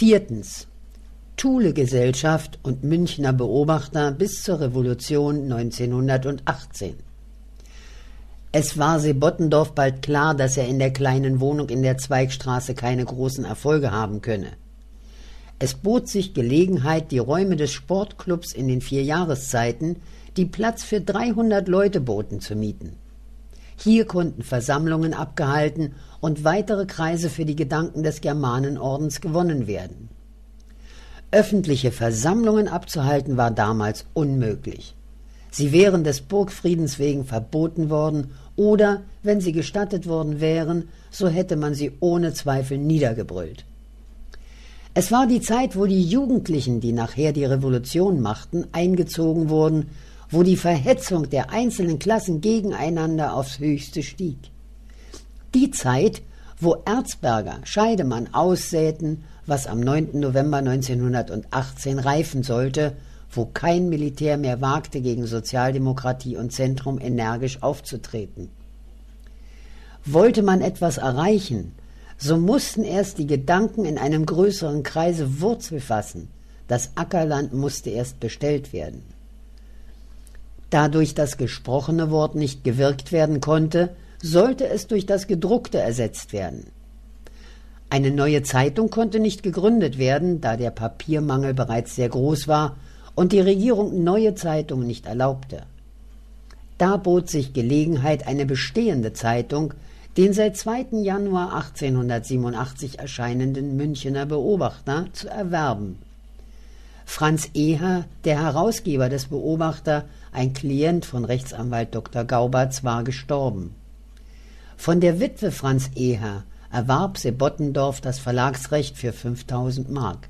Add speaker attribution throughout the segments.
Speaker 1: Viertens. Thule-Gesellschaft und Münchner Beobachter bis zur Revolution 1918. Es war Sebottendorf bald klar, dass er in der kleinen Wohnung in der Zweigstraße keine großen Erfolge haben könne. Es bot sich Gelegenheit, die Räume des Sportclubs in den 4 Jahreszeiten, die Platz für 300 Leute boten, zu mieten. Hier konnten Versammlungen abgehalten und weitere Kreise für die Gedanken des Germanenordens gewonnen werden. Öffentliche Versammlungen abzuhalten war damals unmöglich. Sie wären des Burgfriedens wegen verboten worden oder, wenn sie gestattet worden wären, so hätte man sie ohne Zweifel niedergebrüllt. Es war die Zeit, wo die Jugendlichen, die nachher die Revolution machten, eingezogen wurden, wo die Verhetzung der einzelnen Klassen gegeneinander aufs Höchste stieg. Die Zeit, wo Erzberger, Scheidemann aussäten, was am 9. November 1918 reifen sollte, wo kein Militär mehr wagte, gegen Sozialdemokratie und Zentrum energisch aufzutreten. Wollte man etwas erreichen, so mussten erst die Gedanken in einem größeren Kreise Wurzel fassen. Das Ackerland musste erst bestellt werden. Da durch das gesprochene Wort nicht gewirkt werden konnte, sollte es durch das Gedruckte ersetzt werden. Eine neue Zeitung konnte nicht gegründet werden, da der Papiermangel bereits sehr groß war und die Regierung neue Zeitungen nicht erlaubte. Da bot sich Gelegenheit, eine bestehende Zeitung, den seit 2. Januar 1887 erscheinenden Münchner Beobachter, zu erwerben. Franz Eher, der Herausgeber des Beobachter, ein Klient von Rechtsanwalt Dr. Gaubatz, war gestorben. Von der Witwe Franz Eher erwarb Sebottendorf das Verlagsrecht für 5.000 Mark.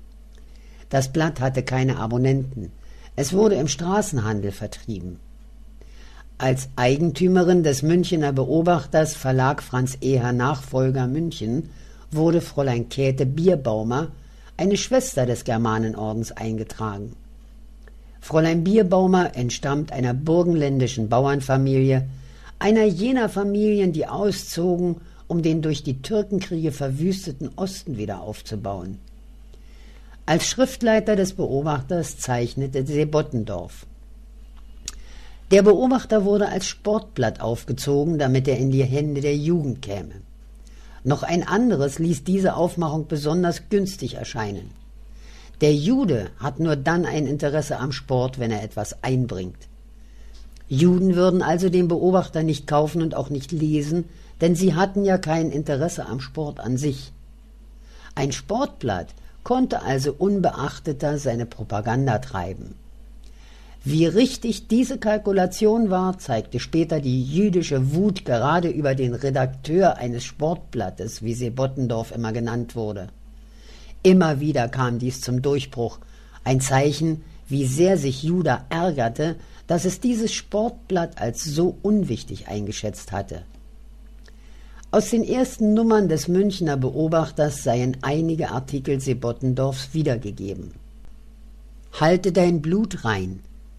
Speaker 1: Das Blatt hatte keine Abonnenten. Es wurde im Straßenhandel vertrieben. Als Eigentümerin des Münchner Beobachters Verlag Franz Eher Nachfolger München wurde Fräulein Käthe Bierbaumer, eine Schwester des Germanenordens, eingetragen. Fräulein Bierbaumer entstammt einer burgenländischen Bauernfamilie, einer jener Familien, die auszogen, um den durch die Türkenkriege verwüsteten Osten wieder aufzubauen. Als Schriftleiter des Beobachters zeichnete Sebottendorf. Der Beobachter wurde als Sportblatt aufgezogen, damit er in die Hände der Jugend käme. Noch ein anderes ließ diese Aufmachung besonders günstig erscheinen. Der Jude hat nur dann ein Interesse am Sport, wenn er etwas einbringt. Juden würden also den Beobachter nicht kaufen und auch nicht lesen, denn sie hatten ja kein Interesse am Sport an sich. Ein Sportblatt konnte also unbeachteter seine Propaganda treiben. Wie richtig diese Kalkulation war, zeigte später die jüdische Wut gerade über den Redakteur eines Sportblattes, wie Sebottendorf immer genannt wurde. Immer wieder kam dies zum Durchbruch, ein Zeichen, wie sehr sich Juda ärgerte, dass es dieses Sportblatt als so unwichtig eingeschätzt hatte. Aus den ersten Nummern des Münchner Beobachters seien einige Artikel Sebottendorfs wiedergegeben. Halte dein Blut rein.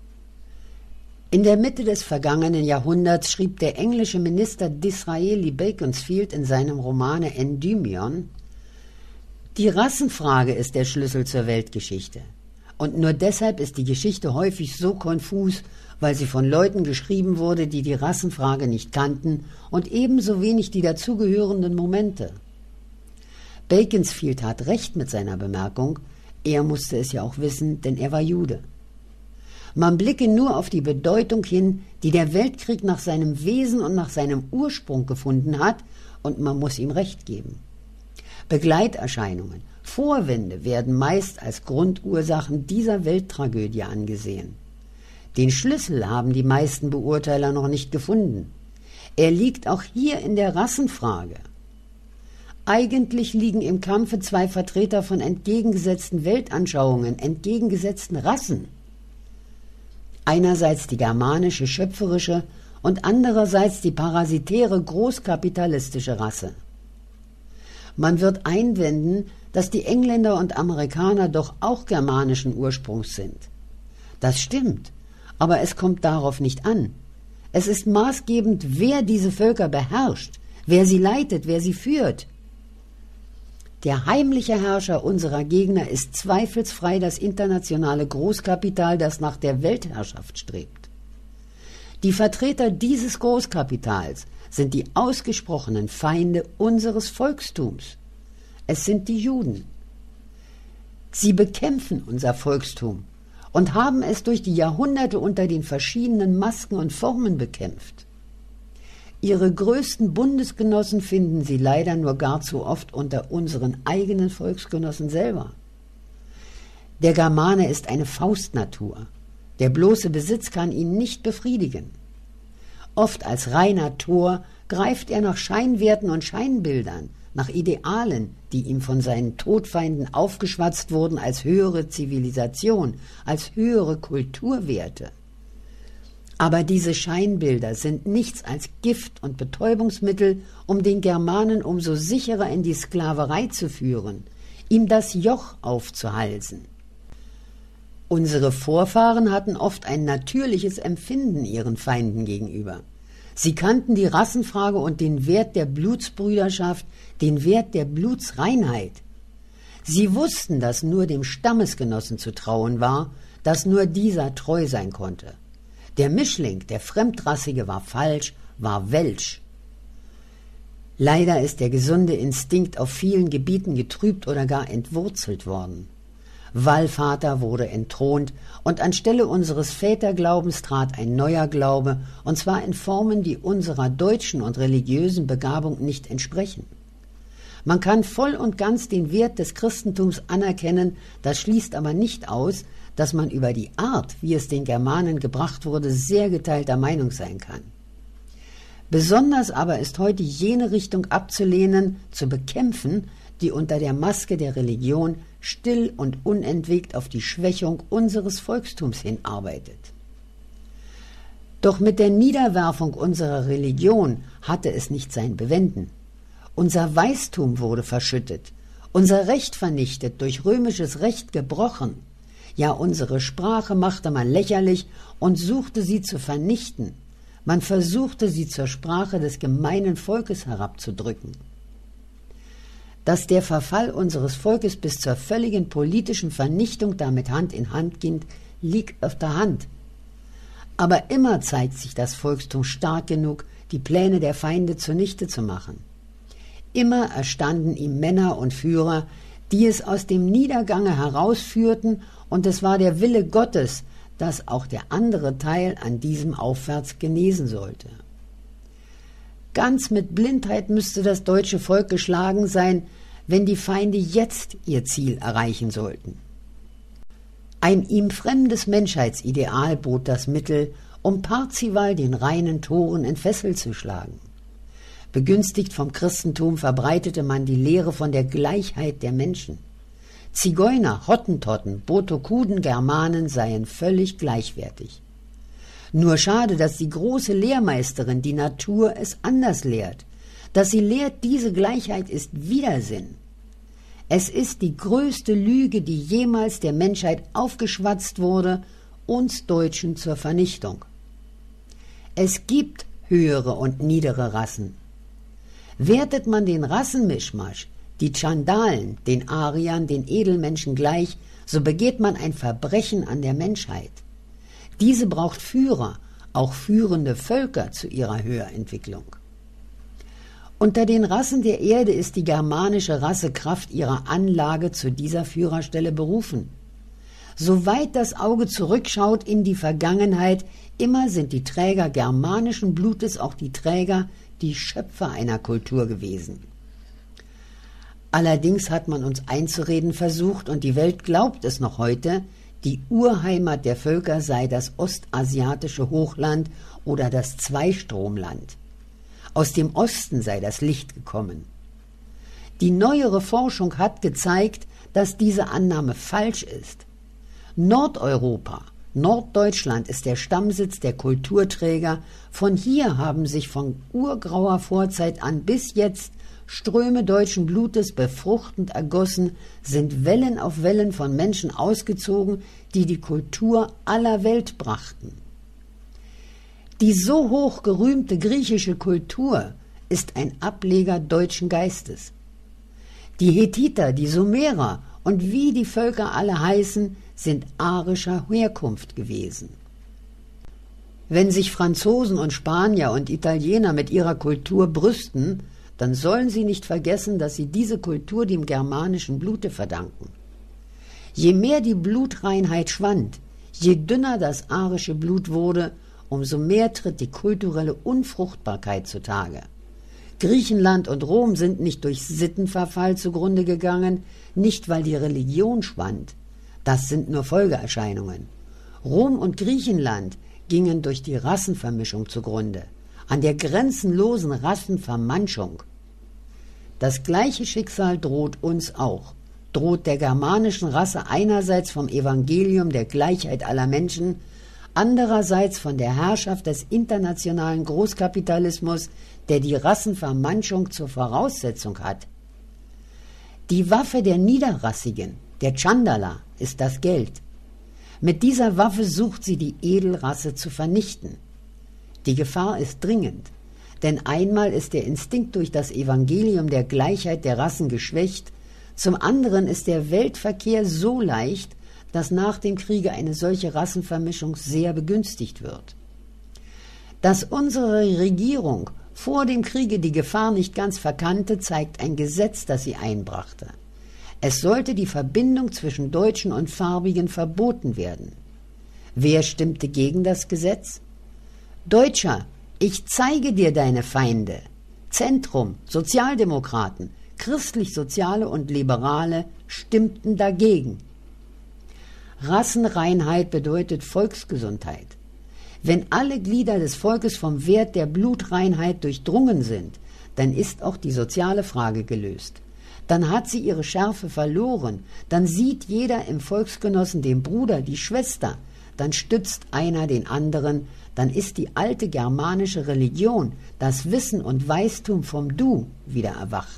Speaker 1: In der Mitte des vergangenen Jahrhunderts schrieb der englische Minister Disraeli Beaconsfield in seinem Romane Endymion: Die Rassenfrage ist der Schlüssel zur Weltgeschichte. Und nur deshalb ist die Geschichte häufig so konfus, weil sie von Leuten geschrieben wurde, die die Rassenfrage nicht kannten und ebenso wenig die dazugehörenden Momente. Beaconsfield hat recht mit seiner Bemerkung, er musste es ja auch wissen, denn er war Jude. Man blicke nur auf die Bedeutung hin, die der Weltkrieg nach seinem Wesen und nach seinem Ursprung gefunden hat, und man muss ihm recht geben. Begleiterscheinungen, Vorwände werden meist als Grundursachen dieser Welttragödie angesehen. Den Schlüssel haben die meisten Beurteiler noch nicht gefunden. Er liegt auch hier in der Rassenfrage. Eigentlich liegen im Kampfe zwei Vertreter von entgegengesetzten Weltanschauungen, entgegengesetzten Rassen. Einerseits die germanische, schöpferische und andererseits die parasitäre, großkapitalistische Rasse. Man wird einwenden, dass die Engländer und Amerikaner doch auch germanischen Ursprungs sind. Das stimmt, aber es kommt darauf nicht an. Es ist maßgebend, wer diese Völker beherrscht, wer sie leitet, wer sie führt. Der heimliche Herrscher unserer Gegner ist zweifelsfrei das internationale Großkapital, das nach der Weltherrschaft strebt. Die Vertreter dieses Großkapitals sind die ausgesprochenen Feinde unseres Volkstums. Es sind die Juden. Sie bekämpfen unser Volkstum und haben es durch die Jahrhunderte unter den verschiedenen Masken und Formen bekämpft. Ihre größten Bundesgenossen finden Sie leider nur gar zu oft unter unseren eigenen Volksgenossen selber. Der Germane ist eine Faustnatur. Der bloße Besitz kann ihn nicht befriedigen. Oft als reiner Tor greift er nach Scheinwerten und Scheinbildern, nach Idealen, die ihm von seinen Todfeinden aufgeschwatzt wurden als höhere Zivilisation, als höhere Kulturwerte. Aber diese Scheinbilder sind nichts als Gift und Betäubungsmittel, um den Germanen umso sicherer in die Sklaverei zu führen, ihm das Joch aufzuhalsen. Unsere Vorfahren hatten oft ein natürliches Empfinden ihren Feinden gegenüber. Sie kannten die Rassenfrage und den Wert der Blutsbrüderschaft, den Wert der Blutsreinheit. Sie wussten, dass nur dem Stammesgenossen zu trauen war, dass nur dieser treu sein konnte. Der Mischling, der Fremdrassige, war falsch, war Welsch. Leider ist der gesunde Instinkt auf vielen Gebieten getrübt oder gar entwurzelt worden. Wallvater wurde entthront und anstelle unseres Väterglaubens trat ein neuer Glaube, und zwar in Formen, die unserer deutschen und religiösen Begabung nicht entsprechen. Man kann voll und ganz den Wert des Christentums anerkennen, das schließt aber nicht aus, dass man über die Art, wie es den Germanen gebracht wurde, sehr geteilter Meinung sein kann. Besonders aber ist heute jene Richtung abzulehnen, zu bekämpfen, die unter der Maske der Religion still und unentwegt auf die Schwächung unseres Volkstums hinarbeitet. Doch mit der Niederwerfung unserer Religion hatte es nicht sein Bewenden. Unser Weistum wurde verschüttet, unser Recht vernichtet, durch römisches Recht gebrochen. Ja, unsere Sprache machte man lächerlich und suchte sie zu vernichten. Man versuchte, sie zur Sprache des gemeinen Volkes herabzudrücken. Dass der Verfall unseres Volkes bis zur völligen politischen Vernichtung damit Hand in Hand ging, liegt auf der Hand. Aber immer zeigt sich das Volkstum stark genug, die Pläne der Feinde zunichte zu machen. Immer erstanden ihm Männer und Führer, die es aus dem Niedergange herausführten, und es war der Wille Gottes, dass auch der andere Teil an diesem Aufwärts genesen sollte. Ganz mit Blindheit müsste das deutsche Volk geschlagen sein, wenn die Feinde jetzt ihr Ziel erreichen sollten. Ein ihm fremdes Menschheitsideal bot das Mittel, um Parzival den reinen Toren entfesselt zu schlagen. Begünstigt vom Christentum verbreitete man die Lehre von der Gleichheit der Menschen. Zigeuner, Hottentotten, Botokuden, Germanen seien völlig gleichwertig. Nur schade, dass die große Lehrmeisterin, die Natur, es anders lehrt. Dass sie lehrt, diese Gleichheit ist Widersinn. Es ist die größte Lüge, die jemals der Menschheit aufgeschwatzt wurde, uns Deutschen zur Vernichtung. Es gibt höhere und niedere Rassen. Wertet man den Rassenmischmasch, die Tschandalen, den Ariern, den Edelmenschen gleich, so begeht man ein Verbrechen an der Menschheit. Diese braucht Führer, auch führende Völker zu ihrer Höherentwicklung. Unter den Rassen der Erde ist die germanische Rasse Kraft ihrer Anlage zu dieser Führerstelle berufen. Soweit das Auge zurückschaut in die Vergangenheit, immer sind die Träger germanischen Blutes auch die Träger, die Schöpfer einer Kultur gewesen. Allerdings hat man uns einzureden versucht, und die Welt glaubt es noch heute, die Urheimat der Völker sei das ostasiatische Hochland oder das Zweistromland. Aus dem Osten sei das Licht gekommen. Die neuere Forschung hat gezeigt, dass diese Annahme falsch ist. Nordeuropa, Norddeutschland ist der Stammsitz der Kulturträger. Von hier haben sich von urgrauer Vorzeit an bis jetzt Ströme deutschen Blutes befruchtend ergossen, sind Wellen auf Wellen von Menschen ausgezogen, die die Kultur aller Welt brachten. Die so hoch gerühmte griechische Kultur ist ein Ableger deutschen Geistes. Die Hethiter, die Sumerer und wie die Völker alle heißen, sind arischer Herkunft gewesen. Wenn sich Franzosen und Spanier und Italiener mit ihrer Kultur brüsten, dann sollen sie nicht vergessen, dass sie diese Kultur dem germanischen Blute verdanken. Je mehr die Blutreinheit schwand, je dünner das arische Blut wurde, umso mehr tritt die kulturelle Unfruchtbarkeit zutage. Griechenland und Rom sind nicht durch Sittenverfall zugrunde gegangen, nicht weil die Religion schwand. Das sind nur Folgeerscheinungen. Rom und Griechenland gingen durch die Rassenvermischung zugrunde, an der grenzenlosen Rassenvermanschung. Das gleiche Schicksal droht uns auch, droht der germanischen Rasse einerseits vom Evangelium der Gleichheit aller Menschen, andererseits von der Herrschaft des internationalen Großkapitalismus, der die Rassenvermanschung zur Voraussetzung hat. Die Waffe der Niederrassigen, der Chandala, ist das Geld. Mit dieser Waffe sucht sie die Edelrasse zu vernichten. Die Gefahr ist dringend, denn einmal ist der Instinkt durch das Evangelium der Gleichheit der Rassen geschwächt, zum anderen ist der Weltverkehr so leicht, dass nach dem Kriege eine solche Rassenvermischung sehr begünstigt wird. Dass unsere Regierung vor dem Kriege die Gefahr nicht ganz verkannte, zeigt ein Gesetz, das sie einbrachte. Es sollte die Verbindung zwischen Deutschen und Farbigen verboten werden. Wer stimmte gegen das Gesetz? Deutscher, ich zeige dir deine Feinde. Zentrum, Sozialdemokraten, Christlich-Soziale und Liberale stimmten dagegen. Rassenreinheit bedeutet Volksgesundheit. Wenn alle Glieder des Volkes vom Wert der Blutreinheit durchdrungen sind, dann ist auch die soziale Frage gelöst. Dann hat sie ihre Schärfe verloren, dann sieht jeder im Volksgenossen den Bruder, die Schwester, dann stützt einer den anderen, dann ist die alte germanische Religion, das Wissen und Weistum vom Du, wieder erwacht.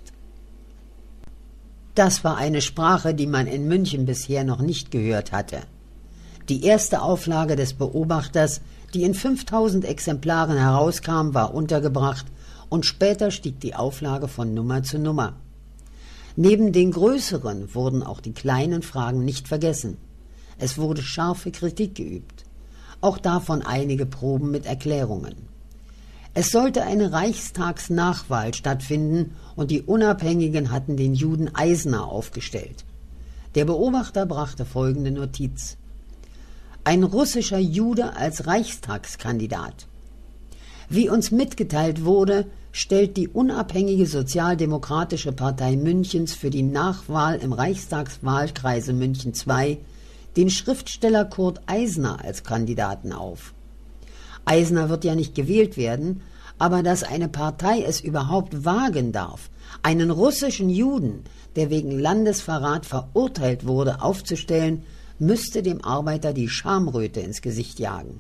Speaker 1: Das war eine Sprache, die man in München bisher noch nicht gehört hatte. Die erste Auflage des Beobachters, die in 5000 Exemplaren herauskam, war untergebracht und später stieg die Auflage von Nummer zu Nummer. Neben den größeren wurden auch die kleinen Fragen nicht vergessen. Es wurde scharfe Kritik geübt. Auch davon einige Proben mit Erklärungen. Es sollte eine Reichstagsnachwahl stattfinden und die Unabhängigen hatten den Juden Eisner aufgestellt. Der Beobachter brachte folgende Notiz: Ein russischer Jude als Reichstagskandidat. Wie uns mitgeteilt wurde, stellt die unabhängige Sozialdemokratische Partei Münchens für die Nachwahl im Reichstagswahlkreise München II den Schriftsteller Kurt Eisner als Kandidaten auf. Eisner wird ja nicht gewählt werden, aber dass eine Partei es überhaupt wagen darf, einen russischen Juden, der wegen Landesverrat verurteilt wurde, aufzustellen, müsste dem Arbeiter die Schamröte ins Gesicht jagen.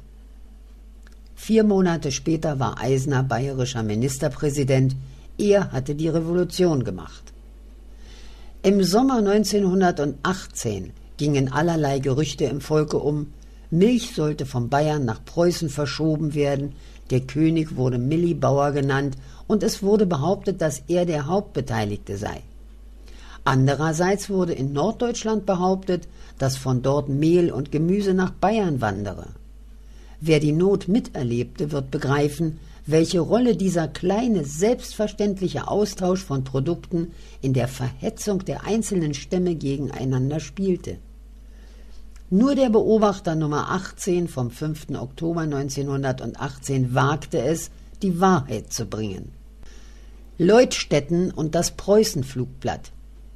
Speaker 1: 4 Monate später war Eisner bayerischer Ministerpräsident, er hatte die Revolution gemacht. Im Sommer 1918 gingen allerlei Gerüchte im Volke um, Milch sollte von Bayern nach Preußen verschoben werden, der König wurde Millibauer genannt und es wurde behauptet, dass er der Hauptbeteiligte sei. Andererseits wurde in Norddeutschland behauptet, dass von dort Mehl und Gemüse nach Bayern wandere. Wer die Not miterlebte, wird begreifen, welche Rolle dieser kleine, selbstverständliche Austausch von Produkten in der Verhetzung der einzelnen Stämme gegeneinander spielte. Nur der Beobachter Nummer 18 vom 5. Oktober 1918 wagte es, die Wahrheit zu bringen. Leutstetten und das Preußenflugblatt.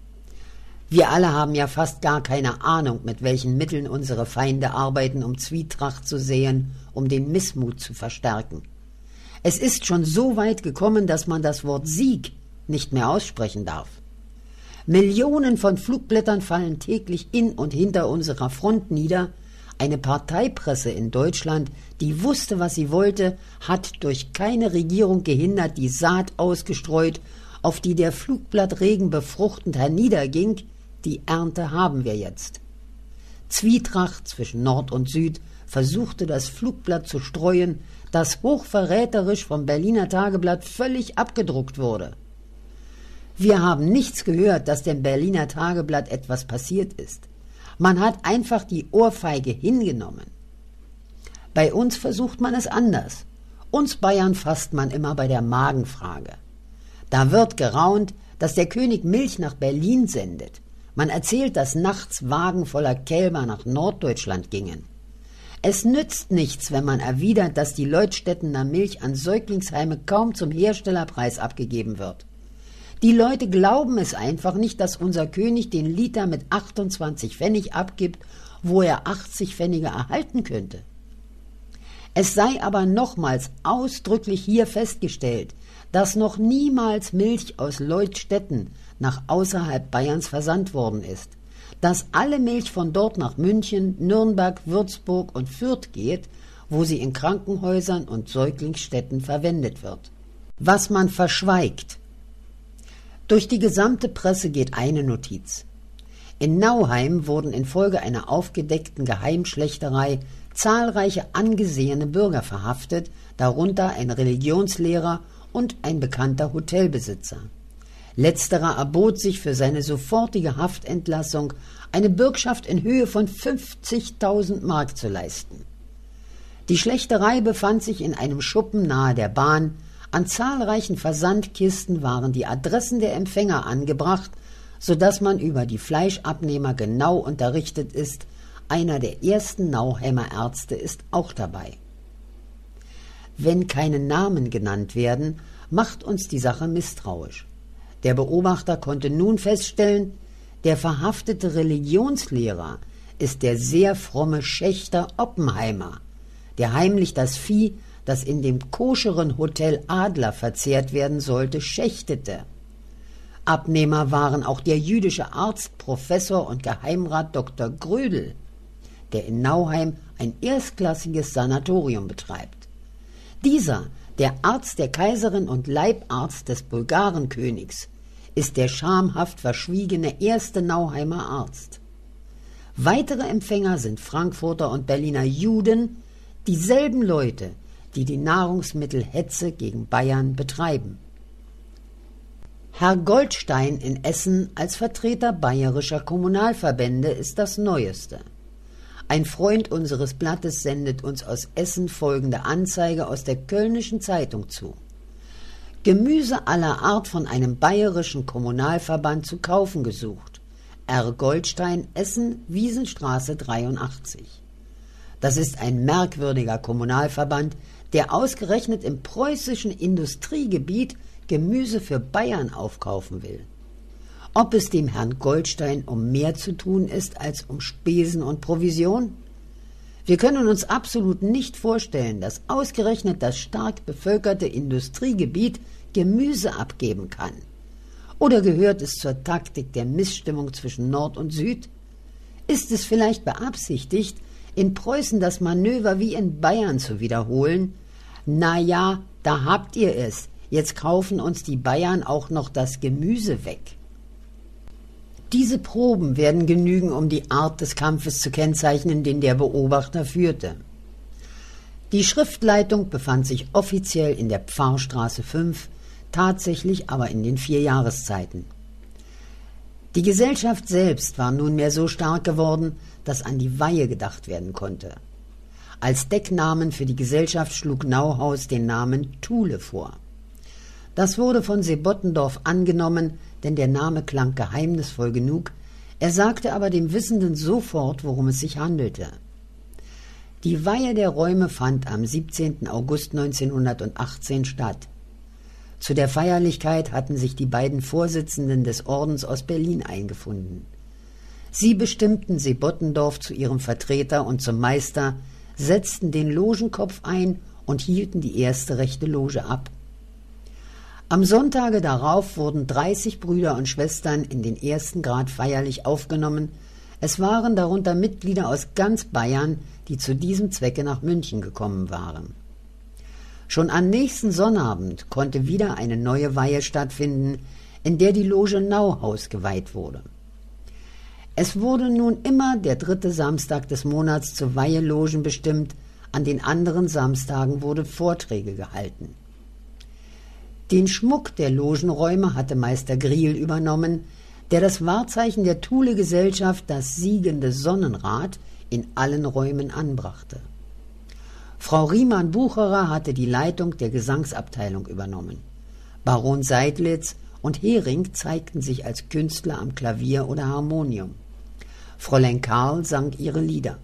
Speaker 1: Wir alle haben ja fast gar keine Ahnung, mit welchen Mitteln unsere Feinde arbeiten, um Zwietracht zu säen, um den Missmut zu verstärken. Es ist schon so weit gekommen, dass man das Wort Sieg nicht mehr aussprechen darf. Millionen von Flugblättern fallen täglich in und hinter unserer Front nieder. Eine Parteipresse in Deutschland, die wusste, was sie wollte, hat durch keine Regierung gehindert die Saat ausgestreut, auf die der Flugblattregen befruchtend herniederging. Die Ernte haben wir jetzt. Zwietracht zwischen Nord und Süd versuchte das Flugblatt zu streuen, das hochverräterisch vom Berliner Tageblatt völlig abgedruckt wurde. Wir haben nichts gehört, dass dem Berliner Tageblatt etwas passiert ist. Man hat einfach die Ohrfeige hingenommen. Bei uns versucht man es anders. Uns Bayern fasst man immer bei der Magenfrage. Da wird geraunt, dass der König Milch nach Berlin sendet. Man erzählt, dass nachts Wagen voller Kälber nach Norddeutschland gingen. Es nützt nichts, wenn man erwidert, dass die Leutstettener Milch an Säuglingsheime kaum zum Herstellerpreis abgegeben wird. Die Leute glauben es einfach nicht, dass unser König den Liter mit 28 Pfennig abgibt, wo er 80 Pfennige erhalten könnte. Es sei aber nochmals ausdrücklich hier festgestellt, dass noch niemals Milch aus Leutstetten nach außerhalb Bayerns versandt worden ist, dass alle Milch von dort nach München, Nürnberg, Würzburg und Fürth geht, wo sie in Krankenhäusern und Säuglingsstätten verwendet wird. Was man verschweigt. Durch die gesamte Presse geht eine Notiz. In Nauheim wurden infolge einer aufgedeckten Geheimschlächterei zahlreiche angesehene Bürger verhaftet, darunter ein Religionslehrer und ein bekannter Hotelbesitzer. Letzterer erbot sich für seine sofortige Haftentlassung eine Bürgschaft in Höhe von 50.000 Mark zu leisten. Die Schlächterei befand sich in einem Schuppen nahe der Bahn. An zahlreichen Versandkisten waren die Adressen der Empfänger angebracht, sodass man über die Fleischabnehmer genau unterrichtet ist. Einer der ersten Nauheimer Ärzte ist auch dabei. Wenn keine Namen genannt werden, macht uns die Sache misstrauisch. Der Beobachter konnte nun feststellen, der verhaftete Religionslehrer ist der sehr fromme Schächter Oppenheimer, der heimlich das Vieh, das in dem koscheren Hotel Adler verzehrt werden sollte, schächtete. Abnehmer waren auch der jüdische Arzt, Professor und Geheimrat Dr. Grödel, der in Nauheim ein erstklassiges Sanatorium betreibt. Dieser, der Arzt der Kaiserin und Leibarzt des Bulgarenkönigs, ist der schamhaft verschwiegene erste Nauheimer Arzt. Weitere Empfänger sind Frankfurter und Berliner Juden, dieselben Leute, die die Nahrungsmittelhetze gegen Bayern betreiben. Herr Goldstein in Essen als Vertreter bayerischer Kommunalverbände ist das Neueste. Ein Freund unseres Blattes sendet uns aus Essen folgende Anzeige aus der Kölnischen Zeitung zu. Gemüse aller Art von einem bayerischen Kommunalverband zu kaufen gesucht. R. Goldstein, Essen, Wiesenstraße 83. Das ist ein merkwürdiger Kommunalverband, der ausgerechnet im preußischen Industriegebiet Gemüse für Bayern aufkaufen will. Ob es dem Herrn Goldstein um mehr zu tun ist als um Spesen und Provision? Wir können uns absolut nicht vorstellen, dass ausgerechnet das stark bevölkerte Industriegebiet Gemüse abgeben kann. Oder gehört es zur Taktik der Missstimmung zwischen Nord und Süd? Ist es vielleicht beabsichtigt, in Preußen das Manöver wie in Bayern zu wiederholen? Na ja, da habt ihr es. Jetzt kaufen uns die Bayern auch noch das Gemüse weg. Diese Proben werden genügen, um die Art des Kampfes zu kennzeichnen, den der Beobachter führte. Die Schriftleitung befand sich offiziell in der Pfarrstraße 5, tatsächlich aber in den 4 Jahreszeiten. Die Gesellschaft selbst war nunmehr so stark geworden, dass an die Weihe gedacht werden konnte. Als Decknamen für die Gesellschaft schlug Nauhaus den Namen Thule vor. Das wurde von Sebottendorf angenommen, denn der Name klang geheimnisvoll genug, er sagte aber dem Wissenden sofort, worum es sich handelte. Die Weihe der Räume fand am 17. August 1918 statt. Zu der Feierlichkeit hatten sich die beiden Vorsitzenden des Ordens aus Berlin eingefunden. Sie bestimmten Sebottendorf zu ihrem Vertreter und zum Meister, setzten den Logenkopf ein und hielten die erste rechte Loge ab. Am Sonntage darauf wurden 30 Brüder und Schwestern in den 1. Grad feierlich aufgenommen. Es waren darunter Mitglieder aus ganz Bayern, die zu diesem Zwecke nach München gekommen waren. Schon am nächsten Sonnabend konnte wieder eine neue Weihe stattfinden, in der die Loge Nauhaus geweiht wurde. Es wurde nun immer der 3. Samstag des Monats zu Weihelogen bestimmt, an den anderen Samstagen wurden Vorträge gehalten. Den Schmuck der Logenräume hatte Meister Griel übernommen, der das Wahrzeichen der Thule-Gesellschaft, das siegende Sonnenrad, in allen Räumen anbrachte. Frau Riemann-Bucherer hatte die Leitung der Gesangsabteilung übernommen. Baron Seidlitz und Hering zeigten sich als Künstler am Klavier oder Harmonium. Fräulein Karl sang ihre Lieder.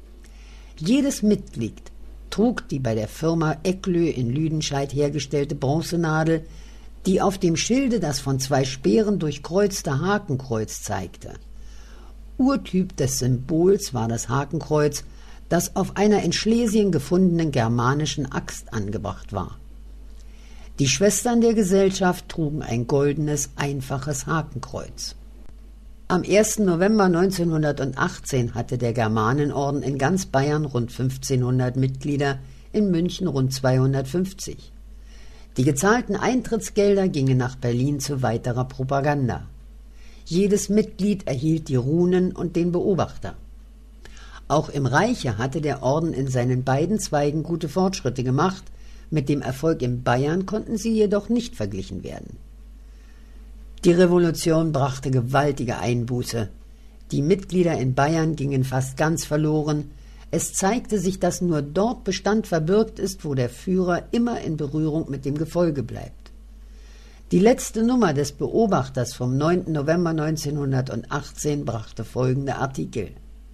Speaker 1: Jedes Mitglied trug die bei der Firma Ecklö in Lüdenscheid hergestellte Bronzenadel, die auf dem Schilde das von 2 Speeren durchkreuzte Hakenkreuz zeigte. Urtyp des Symbols war das Hakenkreuz, das auf einer in Schlesien gefundenen germanischen Axt angebracht war. Die Schwestern der Gesellschaft trugen ein goldenes, einfaches Hakenkreuz. Am 1. November 1918 hatte der Germanenorden in ganz Bayern rund 1500 Mitglieder, in München rund 250. Die gezahlten Eintrittsgelder gingen nach Berlin zu weiterer Propaganda. Jedes Mitglied erhielt die Runen und den Beobachter. Auch im Reiche hatte der Orden in seinen beiden Zweigen gute Fortschritte gemacht, mit dem Erfolg in Bayern konnten sie jedoch nicht verglichen werden. Die Revolution brachte gewaltige Einbuße. Die Mitglieder in Bayern gingen fast ganz verloren. Es zeigte sich, dass nur dort Bestand verbürgt ist, wo der Führer immer in Berührung mit dem Gefolge bleibt. Die letzte Nummer des Beobachters vom 9. November 1918 brachte folgende Artikel: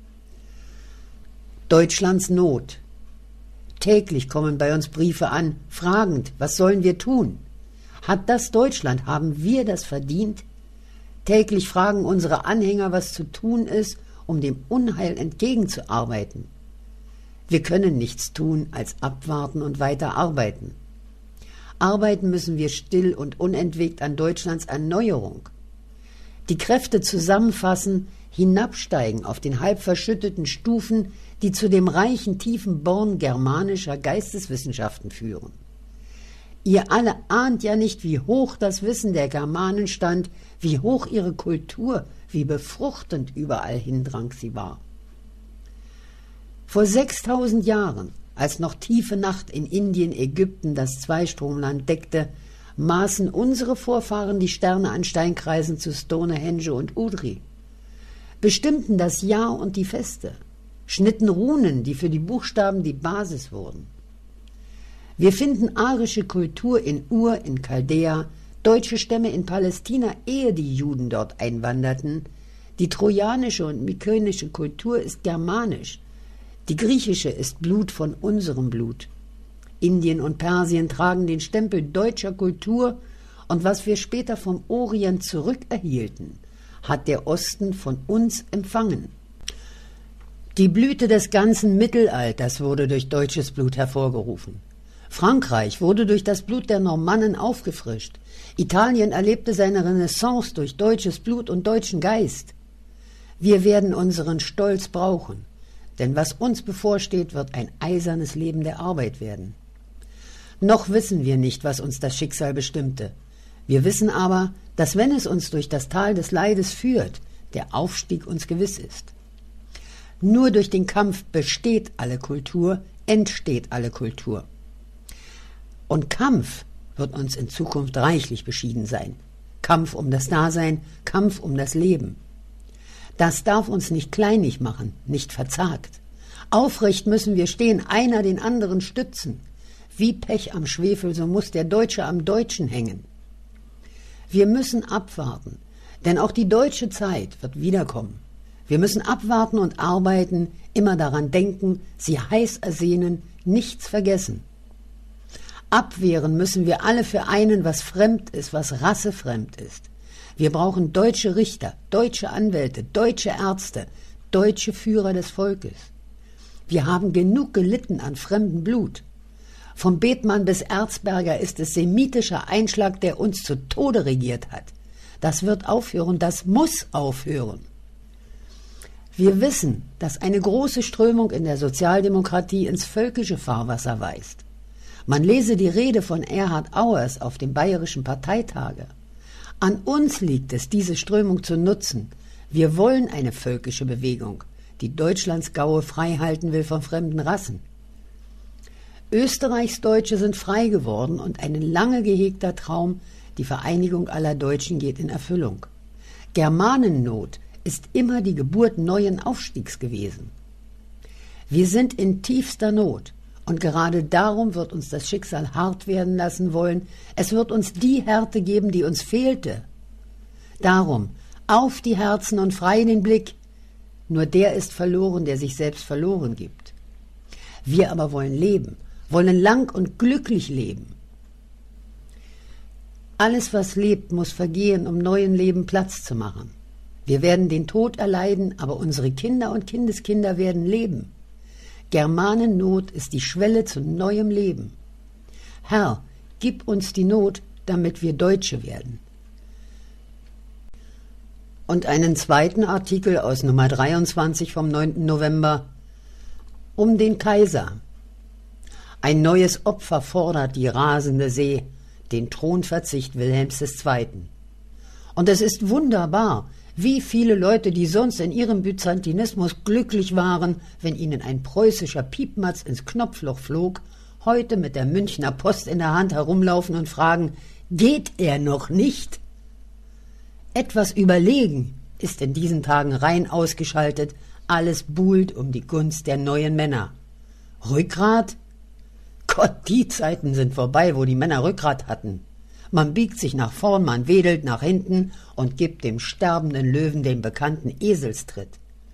Speaker 1: Deutschlands Not. Täglich kommen bei uns Briefe an, fragend, was sollen wir tun? Hat das Deutschland, haben wir das verdient? Täglich fragen unsere Anhänger, was zu tun ist, um dem Unheil entgegenzuarbeiten. Wir können nichts tun, als abwarten und weiter arbeiten. Arbeiten müssen wir still und unentwegt an Deutschlands Erneuerung. Die Kräfte zusammenfassen, hinabsteigen auf den halb verschütteten Stufen, die zu dem reichen, tiefen Born germanischer Geisteswissenschaften führen. Ihr alle ahnt ja nicht, wie hoch das Wissen der Germanen stand, wie hoch ihre Kultur, wie befruchtend überall hindrang sie war. Vor 6000 Jahren, als noch tiefe Nacht in Indien, Ägypten das Zweistromland deckte, maßen unsere Vorfahren die Sterne an Steinkreisen zu Stonehenge und Udri, bestimmten das Jahr und die Feste, schnitten Runen, die für die Buchstaben die Basis wurden. Wir finden arische Kultur in Ur, in Chaldea, deutsche Stämme in Palästina, ehe die Juden dort einwanderten. Die trojanische und mykenische Kultur ist germanisch. Die griechische ist Blut von unserem Blut. Indien und Persien tragen den Stempel deutscher Kultur, und was wir später vom Orient zurückerhielten, hat der Osten von uns empfangen. Die Blüte des ganzen Mittelalters wurde durch deutsches Blut hervorgerufen. Frankreich wurde durch das Blut der Normannen aufgefrischt. Italien erlebte seine Renaissance durch deutsches Blut und deutschen Geist. Wir werden unseren Stolz brauchen, denn was uns bevorsteht, wird ein eisernes Leben der Arbeit werden. Noch wissen wir nicht, was uns das Schicksal bestimmte. Wir wissen aber, dass wenn es uns durch das Tal des Leides führt, der Aufstieg uns gewiss ist. Nur durch den Kampf besteht alle Kultur, entsteht alle Kultur. Und Kampf wird uns in Zukunft reichlich beschieden sein. Kampf um das Dasein, Kampf um das Leben. Das darf uns nicht kleinlich machen, nicht verzagt. Aufrecht müssen wir stehen, einer den anderen stützen. Wie Pech am Schwefel, so muss der Deutsche am Deutschen hängen. Wir müssen abwarten, denn auch die deutsche Zeit wird wiederkommen. Wir müssen abwarten und arbeiten, immer daran denken, sie heiß ersehnen, nichts vergessen. Abwehren müssen wir alle für einen, was fremd ist, was rassefremd ist. Wir brauchen deutsche Richter, deutsche Anwälte, deutsche Ärzte, deutsche Führer des Volkes. Wir haben genug gelitten an fremdem Blut. Vom Bethmann bis Erzberger ist es semitischer Einschlag, der uns zu Tode regiert hat. Das wird aufhören, das muss aufhören. Wir wissen, dass eine große Strömung in der Sozialdemokratie ins völkische Fahrwasser weist. Man lese die Rede von Erhard Auers auf dem Bayerischen Parteitage. An uns liegt es, diese Strömung zu nutzen. Wir wollen eine völkische Bewegung, die Deutschlands Gaue frei halten will von fremden Rassen. Österreichsdeutsche sind frei geworden und ein lange gehegter Traum, die Vereinigung aller Deutschen, geht in Erfüllung. Germanennot ist immer die Geburt neuen Aufstiegs gewesen. Wir sind in tiefster Not und gerade darum wird uns das Schicksal hart werden lassen wollen. Es wird uns die Härte geben, die uns fehlte. Darum, auf die Herzen und frei den Blick. Nur der ist verloren, der sich selbst verloren gibt. Wir aber wollen leben, wollen lang und glücklich leben. Alles, was lebt, muss vergehen, um neuen Leben Platz zu machen. Wir werden den Tod erleiden, aber unsere Kinder und Kindeskinder werden leben. Germanennot ist die Schwelle zu neuem Leben. Herr, gib uns die Not, damit wir Deutsche werden. Und einen zweiten Artikel aus Nummer 23 vom 9. November. Um den Kaiser. Ein neues Opfer fordert die rasende See, den Thronverzicht Wilhelms II. Und es ist wunderbar, wie viele Leute, die sonst in ihrem Byzantinismus glücklich waren, wenn ihnen ein preußischer Piepmatz ins Knopfloch flog, heute mit der Münchner Post in der Hand herumlaufen und fragen, geht er noch nicht? Etwas überlegen ist in diesen Tagen rein ausgeschaltet, alles buhlt um die Gunst der neuen Männer. Rückgrat? Gott, die Zeiten sind vorbei, wo die Männer Rückgrat hatten. Man biegt sich nach vorn, man wedelt nach hinten und gibt dem sterbenden Löwen den bekannten Eselstritt.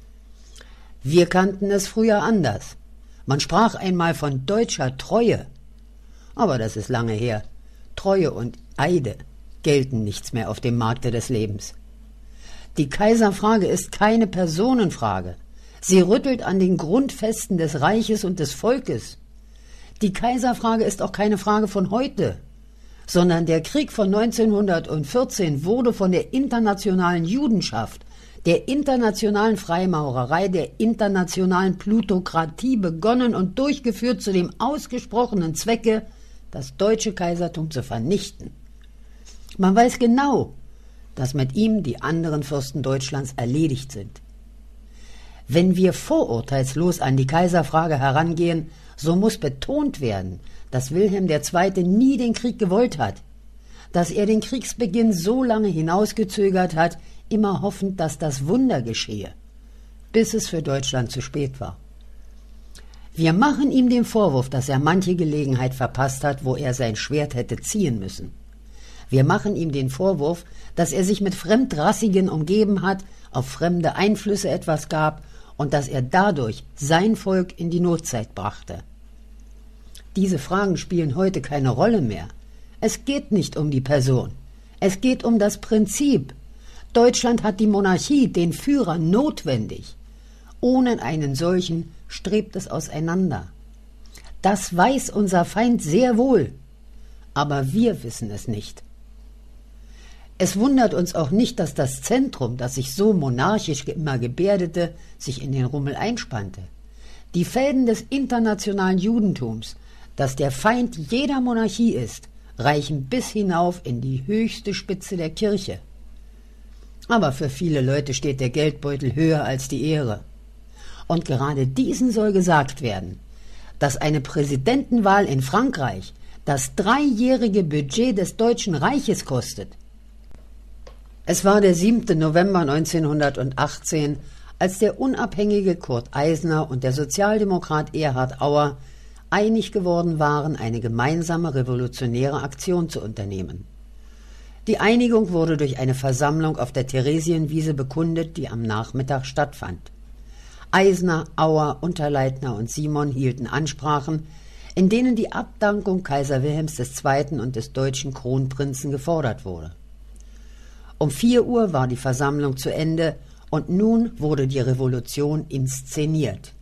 Speaker 1: Wir kannten es früher anders. Man sprach einmal von deutscher Treue. Aber das ist lange her. Treue und Eide gelten nichts mehr auf dem Markte des Lebens. Die Kaiserfrage ist keine Personenfrage. Sie rüttelt an den Grundfesten des Reiches und des Volkes. Die Kaiserfrage ist auch keine Frage von heute, sondern der Krieg von 1914 wurde von der internationalen Judenschaft, der internationalen Freimaurerei, der internationalen Plutokratie begonnen und durchgeführt zu dem ausgesprochenen Zwecke, das deutsche Kaisertum zu vernichten. Man weiß genau, dass mit ihm die anderen Fürsten Deutschlands erledigt sind. Wenn wir vorurteilslos an die Kaiserfrage herangehen, so muss betont werden, dass Wilhelm II. Nie den Krieg gewollt hat, dass er den Kriegsbeginn so lange hinausgezögert hat, immer hoffend, dass das Wunder geschehe, bis es für Deutschland zu spät war. Wir machen ihm den Vorwurf, dass er manche Gelegenheit verpasst hat, wo er sein Schwert hätte ziehen müssen. Wir machen ihm den Vorwurf, dass er sich mit Fremdrassigen umgeben hat, auf fremde Einflüsse etwas gab und dass er dadurch sein Volk in die Notzeit brachte. Diese Fragen spielen heute keine Rolle mehr. Es geht nicht um die Person. Es geht um das Prinzip. Deutschland hat die Monarchie, den Führer, notwendig. Ohne einen solchen strebt es auseinander. Das weiß unser Feind sehr wohl, aber wir wissen es nicht. Es wundert uns auch nicht, dass das Zentrum, das sich so monarchisch immer gebärdete, sich in den Rummel einspannte. Die Fäden des internationalen Judentums, das der Feind jeder Monarchie ist, reichen bis hinauf in die höchste Spitze der Kirche. Aber für viele Leute steht der Geldbeutel höher als die Ehre. Und gerade diesen soll gesagt werden, dass eine Präsidentenwahl in Frankreich das 3-jährige Budget des Deutschen Reiches kostet. Es war der 7. November 1918, als der unabhängige Kurt Eisner und der Sozialdemokrat Erhard Auer einig geworden waren, eine gemeinsame revolutionäre Aktion zu unternehmen. Die Einigung wurde durch eine Versammlung auf der Theresienwiese bekundet, die am Nachmittag stattfand. Eisner, Auer, Unterleitner und Simon hielten Ansprachen, in denen die Abdankung Kaiser Wilhelms II. Und des deutschen Kronprinzen gefordert wurde. Um 4 Uhr war die Versammlung zu Ende und nun wurde die Revolution inszeniert.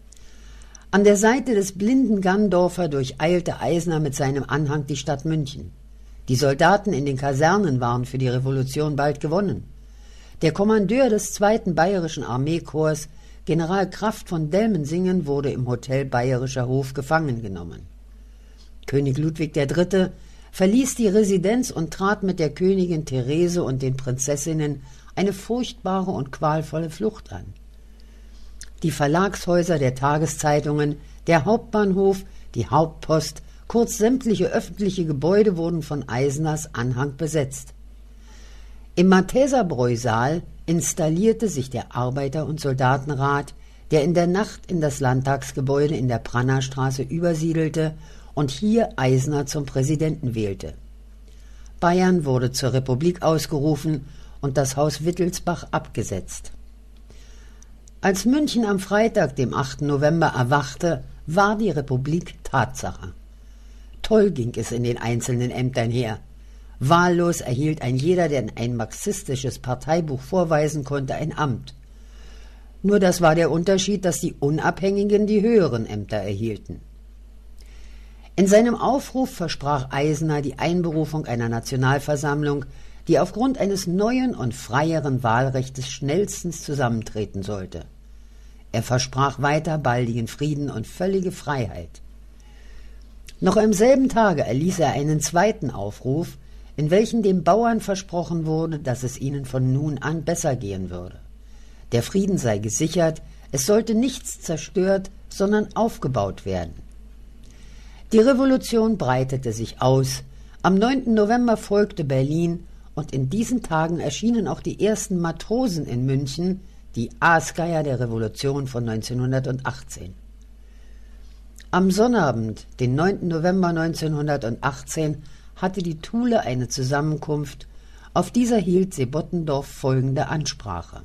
Speaker 1: An der Seite des blinden Ganndorfer durcheilte Eisner mit seinem Anhang die Stadt München. Die Soldaten in den Kasernen waren für die Revolution bald gewonnen. Der Kommandeur des 2. Bayerischen Armeekorps, General Kraft von Delmensingen, wurde im Hotel Bayerischer Hof gefangen genommen. König Ludwig III. Verließ die Residenz und trat mit der Königin Therese und den Prinzessinnen eine furchtbare und qualvolle Flucht an. Die Verlagshäuser der Tageszeitungen, Der Hauptbahnhof, die Hauptpost, kurz sämtliche öffentliche Gebäude wurden von Eisners Anhang besetzt. Im Malteserbräu-Saal installierte sich der Arbeiter- und Soldatenrat, der in der Nacht in das Landtagsgebäude in der Prannerstraße übersiedelte und hier Eisner zum Präsidenten wählte. Bayern wurde zur Republik ausgerufen und das Haus Wittelsbach abgesetzt. Als München am Freitag, dem 8. November, erwachte, war die Republik Tatsache. Toll ging es in den einzelnen Ämtern her. Wahllos erhielt ein jeder, der ein marxistisches Parteibuch vorweisen konnte, ein Amt. Nur das war der Unterschied, dass die Unabhängigen die höheren Ämter erhielten. In seinem Aufruf versprach Eisner die Einberufung einer Nationalversammlung, die aufgrund eines neuen und freieren Wahlrechtes schnellstens zusammentreten sollte. Er versprach weiter baldigen Frieden und völlige Freiheit. Noch am selben Tage erließ er einen zweiten Aufruf, in welchem den Bauern versprochen wurde, dass es ihnen von nun an besser gehen würde. Der Frieden sei gesichert, es sollte nichts zerstört, sondern aufgebaut werden. Die Revolution breitete sich aus. Am 9. November folgte Berlin und in diesen Tagen erschienen auch die ersten Matrosen in München, die Aasgeier der Revolution von 1918. Am Sonnabend, den 9. November 1918, hatte die Thule eine Zusammenkunft. Auf dieser hielt Sebottendorf folgende Ansprache.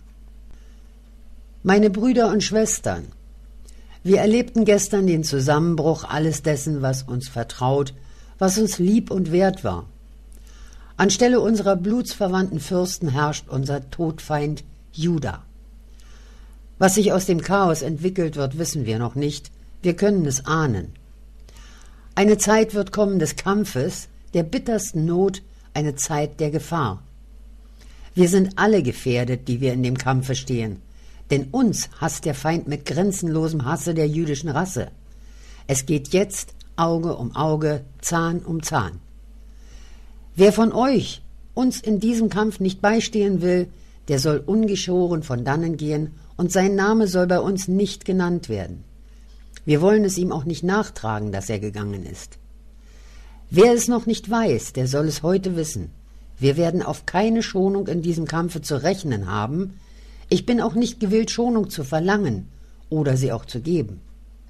Speaker 1: Meine Brüder und Schwestern, wir erlebten gestern den Zusammenbruch alles dessen, was uns vertraut, was uns lieb und wert war. Anstelle unserer blutsverwandten Fürsten herrscht unser Todfeind Juda. Was sich aus dem Chaos entwickelt wird, wissen wir noch nicht, wir können es ahnen. Eine Zeit wird kommen des Kampfes, der bittersten Not, eine Zeit der Gefahr. Wir sind alle gefährdet, die wir in dem Kampfe stehen, denn uns hasst der Feind mit grenzenlosem Hasse der jüdischen Rasse. Es geht jetzt Auge um Auge, Zahn um Zahn. Wer von euch uns in diesem Kampf nicht beistehen will, der soll ungeschoren von dannen gehen und sein Name soll bei uns nicht genannt werden. Wir wollen es ihm auch nicht nachtragen, dass er gegangen ist. Wer es noch nicht weiß, der soll es heute wissen. Wir werden auf keine Schonung in diesem Kampfe zu rechnen haben. Ich bin auch nicht gewillt, Schonung zu verlangen oder sie auch zu geben.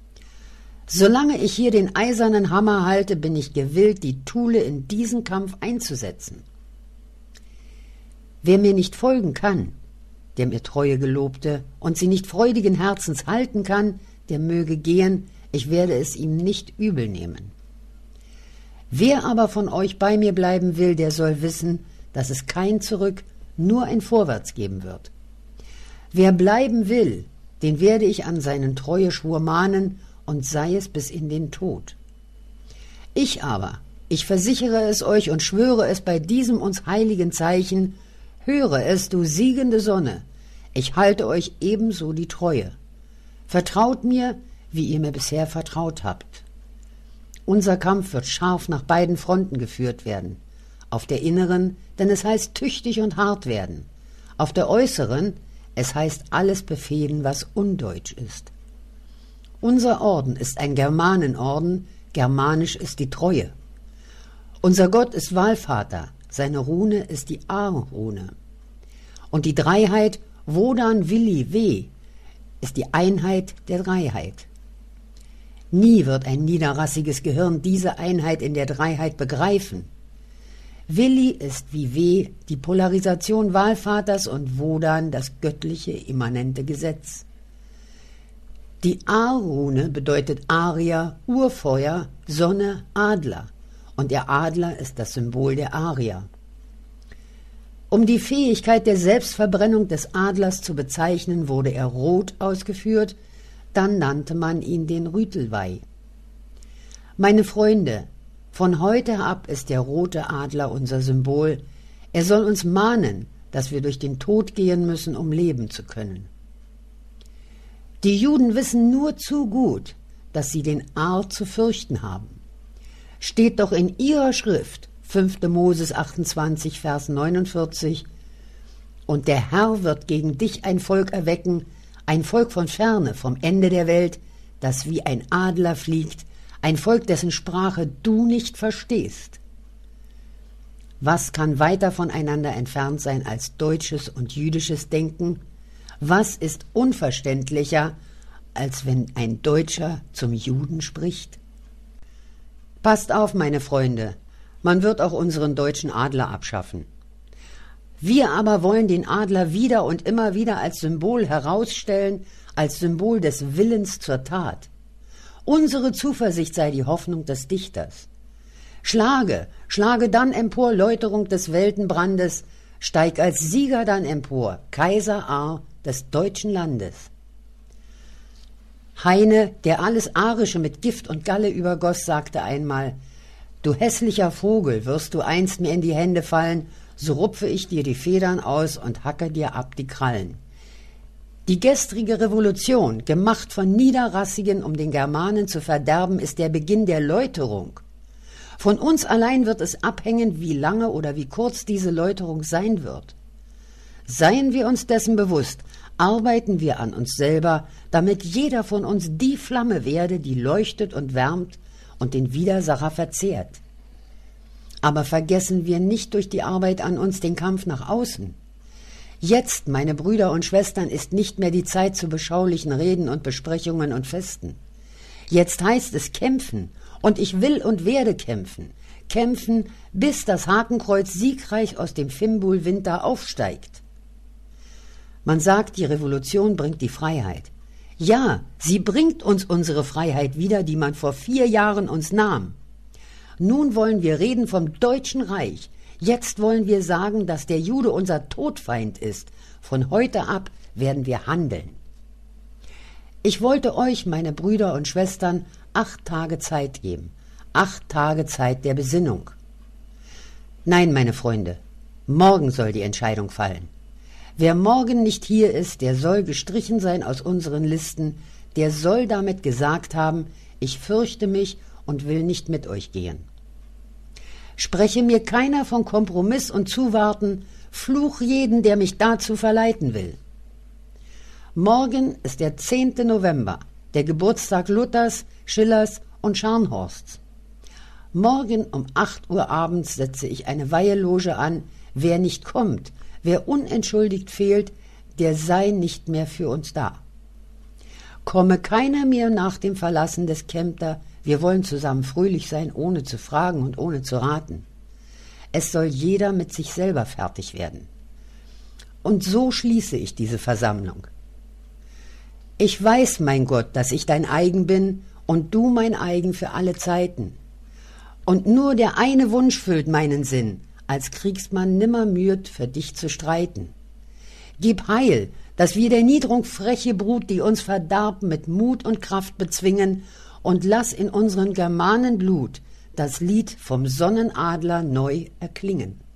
Speaker 1: Solange ich hier den eisernen Hammer halte, bin ich gewillt, die Thule in diesen Kampf einzusetzen. Wer mir nicht folgen kann, der mir Treue gelobte und sie nicht freudigen Herzens halten kann, der möge gehen, ich werde es ihm nicht übel nehmen. Wer aber von euch bei mir bleiben will, der soll wissen, dass es kein Zurück, nur ein Vorwärts geben wird. Wer bleiben will, den werde ich an seinen Treueschwur mahnen und sei es bis in den Tod. Ich aber, ich versichere es euch und schwöre es bei diesem uns heiligen Zeichen, höre es, du siegende Sonne, ich halte euch ebenso die Treue. Vertraut mir, wie ihr mir bisher vertraut habt. Unser Kampf wird scharf nach beiden Fronten geführt werden. Auf der inneren, denn es heißt tüchtig und hart werden. Auf der äußeren, es heißt alles befehlen, was undeutsch ist. Unser Orden ist ein Germanenorden, germanisch ist die Treue. Unser Gott ist Wahlvater, seine Rune ist die A-Rune. Und die Dreiheit, Wodan, Willi, Weh, ist die Einheit der Dreiheit. Nie wird ein niederrassiges Gehirn diese Einheit in der Dreiheit begreifen. Willi ist wie Weh die Polarisation Wahlvaters und Wodan das göttliche immanente Gesetz. Die A-Rune bedeutet Arier, Urfeuer, Sonne, Adler und der Adler ist das Symbol der Arier. Um die Fähigkeit der Selbstverbrennung des Adlers zu bezeichnen, wurde er rot ausgeführt, dann nannte man ihn den Rütelweih. Meine Freunde, von heute ab ist der rote Adler unser Symbol. Er soll uns mahnen, dass wir durch den Tod gehen müssen, um leben zu können. Die Juden wissen nur zu gut, dass sie den Aar zu fürchten haben. Steht doch in ihrer Schrift, 5. Moses 28, Vers 49, und der Herr wird gegen dich ein Volk erwecken, ein Volk von ferne, vom Ende der Welt, das wie ein Adler fliegt, ein Volk, dessen Sprache du nicht verstehst. Was kann weiter voneinander entfernt sein als deutsches und jüdisches Denken? Was ist unverständlicher, als wenn ein Deutscher zum Juden spricht? Passt auf, meine Freunde, man wird auch unseren deutschen Adler abschaffen. Wir aber wollen den Adler wieder und immer wieder als Symbol herausstellen, als Symbol des Willens zur Tat. Unsere Zuversicht sei die Hoffnung des Dichters. Schlage dann empor, Läuterung des Weltenbrandes, steig als Sieger dann empor, Kaiser A des deutschen Landes. Heine, der alles Arische mit Gift und Galle übergoss, sagte einmal: Du hässlicher Vogel, wirst du einst mir in die Hände fallen, so rupfe ich dir die Federn aus und hacke dir ab die Krallen. Die gestrige Revolution, gemacht von Niederrassigen, um den Germanen zu verderben, ist der Beginn der Läuterung. Von uns allein wird es abhängen, wie lange oder wie kurz diese Läuterung sein wird. Seien wir uns dessen bewusst, arbeiten wir an uns selber, damit jeder von uns die Flamme werde, die leuchtet und wärmt und den Widersacher verzehrt. Aber vergessen wir nicht durch die Arbeit an uns den Kampf nach außen. Jetzt, meine Brüder und Schwestern, ist nicht mehr die Zeit zu beschaulichen Reden und Besprechungen und Festen. Jetzt heißt es kämpfen, und ich will und werde kämpfen. Kämpfen, bis das Hakenkreuz siegreich aus dem Fimbulwinter aufsteigt. Man sagt, die Revolution bringt die Freiheit. Ja, sie bringt uns unsere Freiheit wieder, die man vor 4 Jahren uns nahm. Nun wollen wir reden vom Deutschen Reich. Jetzt wollen wir sagen, dass der Jude unser Todfeind ist. Von heute ab werden wir handeln. Ich wollte euch, meine Brüder und Schwestern, 8 Tage Zeit geben. 8 Tage Zeit der Besinnung. Nein, meine Freunde, morgen soll die Entscheidung fallen. Wer morgen nicht hier ist, der soll gestrichen sein aus unseren Listen, der soll damit gesagt haben: Ich fürchte mich und will nicht mit euch gehen. Spreche mir keiner von Kompromiss und Zuwarten, fluch jeden, der mich dazu verleiten will. Morgen ist der 10. November, der Geburtstag Luthers, Schillers und Scharnhorsts. Morgen um 8 Uhr abends setze ich eine Weiheloge an. Wer nicht kommt, wer unentschuldigt fehlt, der sei nicht mehr für uns da. Komme keiner mehr nach dem Verlassen des Kempter, wir wollen zusammen fröhlich sein, ohne zu fragen und ohne zu raten. Es soll jeder mit sich selber fertig werden. Und so schließe ich diese Versammlung. Ich weiß, mein Gott, dass ich dein eigen bin und du mein eigen für alle Zeiten. Und nur der eine Wunsch füllt meinen Sinn, als Kriegsmann nimmer müht, für dich zu streiten. Gib Heil, dass wir der Niedrung freche Brut, die uns verdarb, mit Mut und Kraft bezwingen, und lass in unseren Germanen Blut das Lied vom Sonnenadler neu erklingen.